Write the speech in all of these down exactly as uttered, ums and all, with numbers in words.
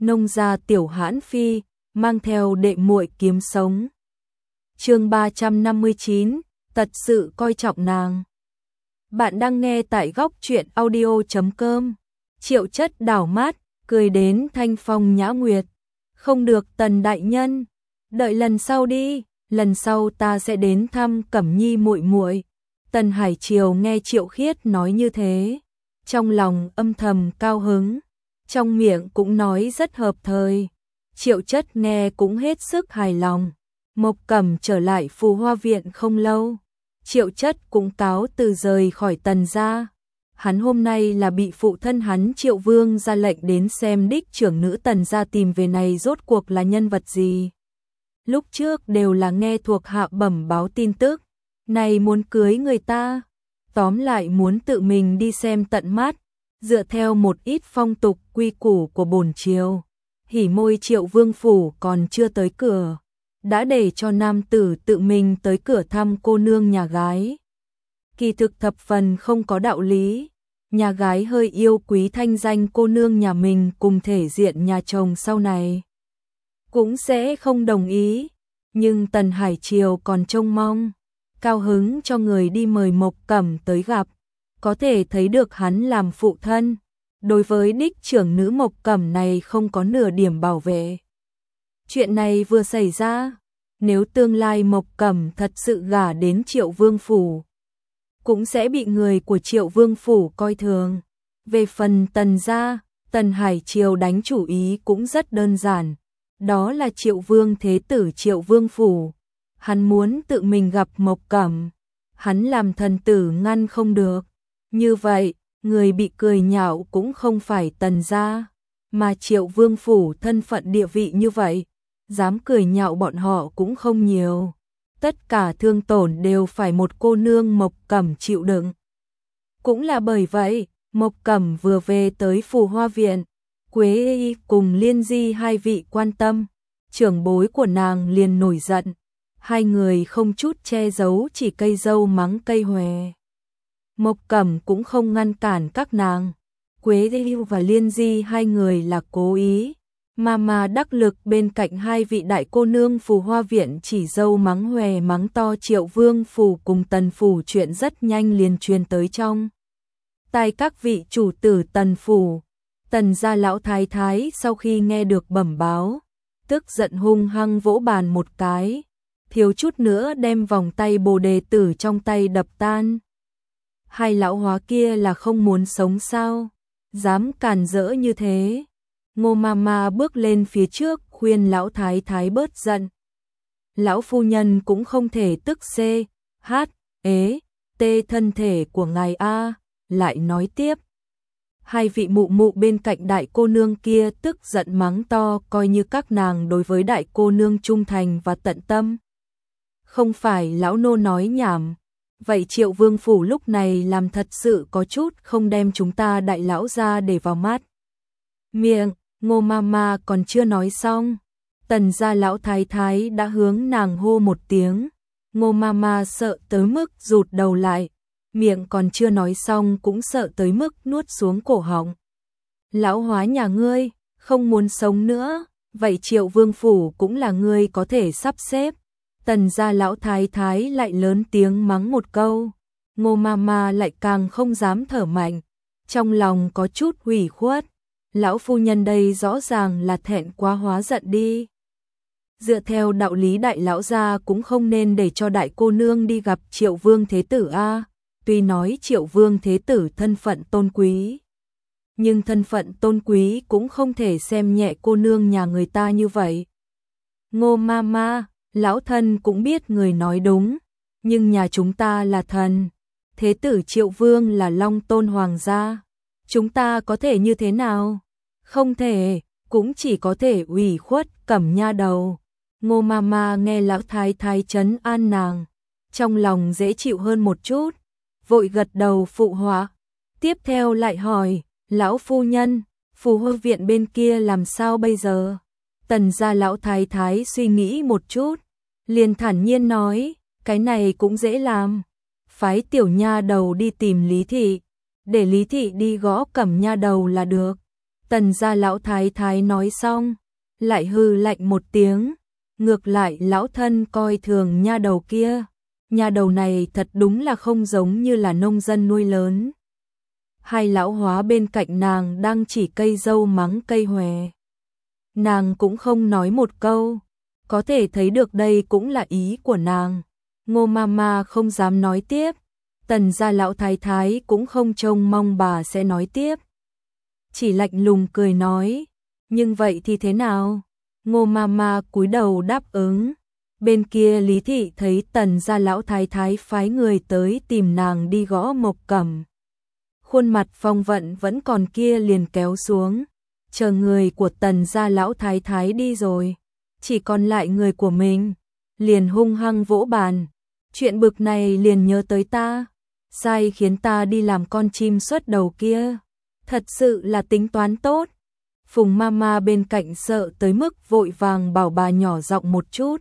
nông gia tiểu hãn phi, mang theo đệ muội kiếm sống. Chương ba trăm năm mươi chín, thật sự coi trọng nàng. Bạn đang nghe tại góc truyện audio chấm com. Triệu Chất đảo mắt, cười đến thanh phong nhã nguyệt. Không được Tần đại nhân, đợi lần sau đi, lần sau ta sẽ đến thăm Cẩm Nhi muội muội. Tần Hải Triều nghe Triệu Khiết nói như thế, trong lòng âm thầm cao hứng, trong miệng cũng nói rất hợp thời. Triệu Chất nghe cũng hết sức hài lòng. Mộc Cẩm trở lại Phù Hoa viện không lâu, Triệu Chất cũng cáo từ rời khỏi Tần gia. Hắn hôm nay là bị phụ thân hắn Triệu Vương ra lệnh đến xem đích trưởng nữ Tần gia tìm về này rốt cuộc là nhân vật gì. Lúc trước đều là nghe thuộc hạ bẩm báo tin tức, này muốn cưới người ta, tóm lại muốn tự mình đi xem tận mắt, dựa theo một ít phong tục quy củ của bổn triều. Hỉ môi Triệu Vương phủ còn chưa tới cửa, đã để cho nam tử tự mình tới cửa thăm cô nương nhà gái. Kỳ thực thập phần không có đạo lý, nhà gái hơi yêu quý thanh danh cô nương nhà mình cùng thể diện nhà chồng sau này, cũng sẽ không đồng ý. Nhưng Tần Hải Triều còn trông mong, cao hứng cho người đi mời Mộc Cẩm tới gặp, có thể thấy được hắn làm phụ thân, đối với đích trưởng nữ Mộc Cẩm này không có nửa điểm bảo vệ. Chuyện này vừa xảy ra, nếu tương lai Mộc Cẩm thật sự gả đến Triệu Vương phủ, cũng sẽ bị người của Triệu Vương phủ coi thường. Về phần Tần gia, Tần Hải Triều đánh chủ ý cũng rất đơn giản, đó là Triệu Vương thế tử Triệu Vương phủ. Hắn muốn tự mình gặp Mộc Cẩm, hắn làm thần tử ngăn không được. Như vậy, người bị cười nhạo cũng không phải Tần gia, mà Triệu Vương phủ thân phận địa vị như vậy, dám cười nhạo bọn họ cũng không nhiều. Tất cả thương tổn đều phải một cô nương Mộc Cẩm chịu đựng. Cũng là bởi vậy, Mộc Cẩm vừa về tới Phù Hoa viện, Quế Y cùng Liên Di hai vị quan tâm, trưởng bối của nàng liền nổi giận. Hai người không chút che giấu chỉ cây dâu mắng cây hòe. Mộc Cẩm cũng không ngăn cản các nàng. Quế Y và Liên Di hai người là cố ý, mà mà đắc lực bên cạnh hai vị đại cô nương Phù Hoa viện chỉ dâu mắng hòe mắng to Triệu Vương phủ cùng Tần phủ. Chuyện rất nhanh liền truyền tới trong tai các vị chủ tử Tần phủ. Tần gia lão thái thái sau khi nghe được bẩm báo, tức giận hung hăng vỗ bàn một cái, thiếu chút nữa đem vòng tay bồ đề tử trong tay đập tan. Hai lão hóa kia là không muốn sống sao? Dám càn rỡ như thế. Ngô Mama bước lên phía trước khuyên lão thái thái bớt giận. Lão phu nhân cũng không thể tức xê, hát, ế, tê thân thể của ngài a. Lại nói tiếp. Hai vị mụ mụ bên cạnh đại cô nương kia tức giận mắng to, coi như các nàng đối với đại cô nương trung thành và tận tâm. Không phải lão nô nói nhảm. Vậy Triệu Vương phủ lúc này làm thật sự có chút không đem chúng ta đại lão ra để vào mắt. Miệng, Ngô Mama còn chưa nói xong, Tần gia lão thái thái đã hướng nàng hô một tiếng. Ngô Mama sợ tới mức rụt đầu lại, miệng còn chưa nói xong cũng sợ tới mức nuốt xuống cổ họng. Lão hóa nhà ngươi, không muốn sống nữa, vậy Triệu Vương phủ cũng là ngươi có thể sắp xếp. Tần gia lão thái thái lại lớn tiếng mắng một câu. Ngô Mama lại càng không dám thở mạnh, trong lòng có chút hủy khuất. Lão phu nhân đây rõ ràng là thẹn quá hóa giận đi. Dựa theo đạo lý đại lão gia cũng không nên để cho đại cô nương đi gặp Triệu Vương thế tử a. Tuy nói Triệu Vương thế tử thân phận tôn quý, nhưng thân phận tôn quý cũng không thể xem nhẹ cô nương nhà người ta như vậy. Ngô Mama, lão thân cũng biết người nói đúng, nhưng nhà chúng ta là thần, thế tử Triệu Vương là long tôn hoàng gia, chúng ta có thể như thế nào? Không thể, cũng chỉ có thể ủy khuất Cẩm nha đầu. Ngô Mama nghe lão thái thái trấn an nàng, trong lòng dễ chịu hơn một chút, vội gật đầu phụ họa. Tiếp theo lại hỏi, lão phu nhân, Phù Hoa viện bên kia làm sao bây giờ? Tần gia lão thái thái suy nghĩ một chút, liền thản nhiên nói, cái này cũng dễ làm. Phái tiểu nha đầu đi tìm Lý thị, để Lý thị đi gõ Cẩm nha đầu là được. Tần gia lão thái thái nói xong, lại hừ lạnh một tiếng, ngược lại lão thân coi thường nha đầu kia, nha đầu này thật đúng là không giống như là nông dân nuôi lớn. Hai lão hóa bên cạnh nàng đang chỉ cây dâu mắng cây hòe. Nàng cũng không nói một câu, có thể thấy được đây cũng là ý của nàng. Ngô Mama không dám nói tiếp, Tần gia lão thái thái cũng không trông mong bà sẽ nói tiếp. Chỉ lạnh lùng cười nói, nhưng vậy thì thế nào? Ngô Mama cúi đầu đáp ứng. Bên kia Lý Thị thấy Tần gia lão thái thái phái người tới tìm nàng đi gõ Mộc Cẩm. Khuôn mặt phong vận vẫn còn kia liền kéo xuống, chờ người của Tần gia lão thái thái đi rồi, chỉ còn lại người của mình, liền hung hăng vỗ bàn. Chuyện bực này liền nhớ tới ta, sai khiến ta đi làm con chim xuất đầu kia, thật sự là tính toán tốt. Phùng Mama bên cạnh sợ tới mức vội vàng bảo bà nhỏ giọng một chút.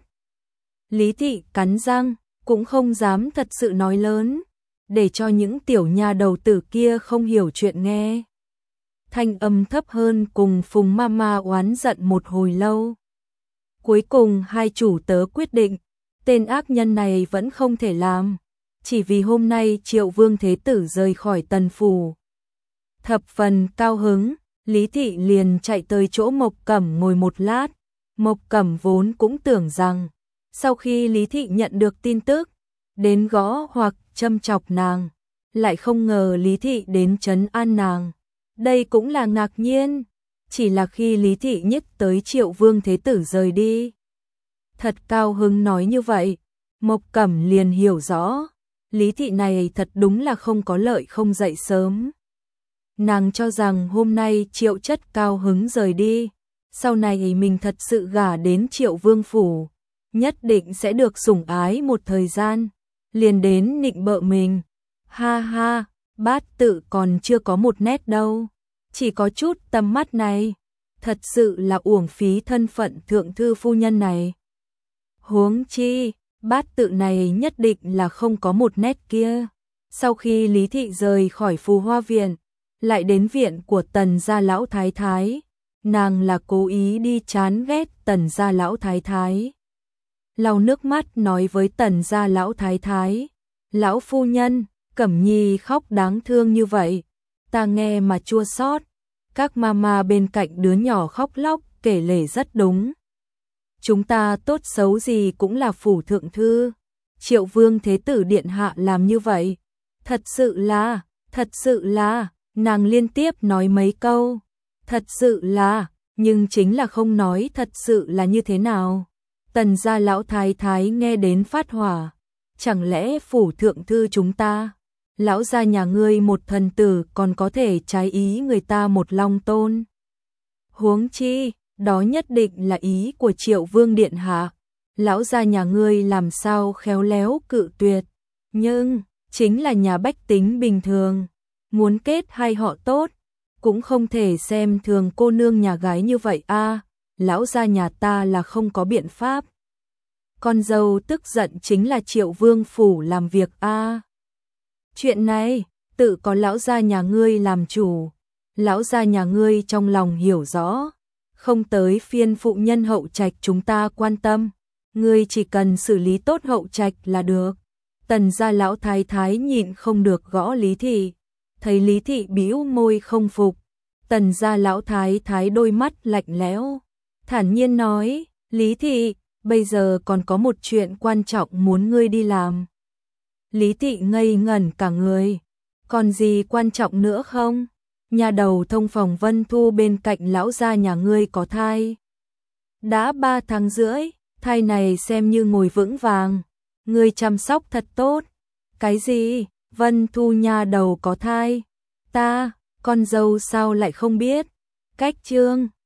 Lý Thị cắn răng, cũng không dám thật sự nói lớn, để cho những tiểu nha đầu tử kia không hiểu chuyện nghe. Thanh âm thấp hơn cùng Phùng Mama oán giận một hồi lâu. Cuối cùng hai chủ tớ quyết định, tên ác nhân này vẫn không thể làm, chỉ vì hôm nay Triệu Vương Thế Tử rời khỏi Tần phủ. Thập phần cao hứng, Lý Thị liền chạy tới chỗ Mộc Cẩm ngồi một lát. Mộc Cẩm vốn cũng tưởng rằng, sau khi Lý Thị nhận được tin tức, đến gõ hoặc châm chọc nàng, lại không ngờ Lý Thị đến trấn an nàng. Đây cũng là ngạc nhiên, chỉ là khi Lý Thị nhắc tới Triệu Vương Thế Tử rời đi. Thật cao hứng nói như vậy, Mộc Cẩm liền hiểu rõ, Lý Thị này thật đúng là không có lợi không dậy sớm. Nàng cho rằng hôm nay Triệu Chất cao hứng rời đi, sau này mình thật sự gả đến Triệu Vương phủ, nhất định sẽ được sủng ái một thời gian, liền đến nịnh bợ mình. Ha ha, bát tự còn chưa có một nét đâu, chỉ có chút tầm mắt này, thật sự là uổng phí thân phận thượng thư phu nhân này. Huống chi, bát tự này nhất định là không có một nét kia. Sau khi Lý Thị rời khỏi Phù Hoa Viện, lại đến viện của Tần gia lão thái thái, nàng là cố ý đi chán ghét Tần gia lão thái thái. Lau nước mắt nói với Tần gia lão thái thái, lão phu nhân, Cẩm Nhi khóc đáng thương như vậy, ta nghe mà chua xót. Các mama bên cạnh đứa nhỏ khóc lóc kể lể rất đúng. Chúng ta tốt xấu gì cũng là phủ thượng thư, Triệu Vương Thế Tử điện hạ làm như vậy, thật sự là, thật sự là, nàng liên tiếp nói mấy câu, thật sự là, nhưng chính là không nói thật sự là như thế nào. Tần gia lão thái thái nghe đến phát hỏa, chẳng lẽ phủ thượng thư chúng ta, lão gia nhà ngươi một thần tử còn có thể trái ý người ta một long tôn? Huống chi, đó nhất định là ý của Triệu Vương điện hạ, lão gia nhà ngươi làm sao khéo léo cự tuyệt, nhưng chính là nhà bách tính bình thường, muốn kết hai họ tốt, cũng không thể xem thường cô nương nhà gái như vậy a. Lão gia nhà ta là không có biện pháp. Con dâu tức giận chính là Triệu Vương phủ làm việc a. Chuyện này, tự có lão gia nhà ngươi làm chủ, lão gia nhà ngươi trong lòng hiểu rõ, không tới phiên phụ nhân hậu trạch chúng ta quan tâm, ngươi chỉ cần xử lý tốt hậu trạch là được. Tần gia lão thái thái nhịn không được gõ Lý Thị, thấy Lý Thị bĩu môi không phục, Tần gia lão thái thái đôi mắt lạnh lẽo, thản nhiên nói, Lý Thị, bây giờ còn có một chuyện quan trọng muốn ngươi đi làm. Lý Thị ngây ngẩn cả người, còn gì quan trọng nữa không? Nhà đầu thông phòng Vân Thu bên cạnh lão gia nhà ngươi có thai. Đã ba tháng rưỡi, thai này xem như ngồi vững vàng, ngươi chăm sóc thật tốt. Cái gì? Vân Thu nhà đầu có thai? Ta, con dâu sao lại không biết? Cách chương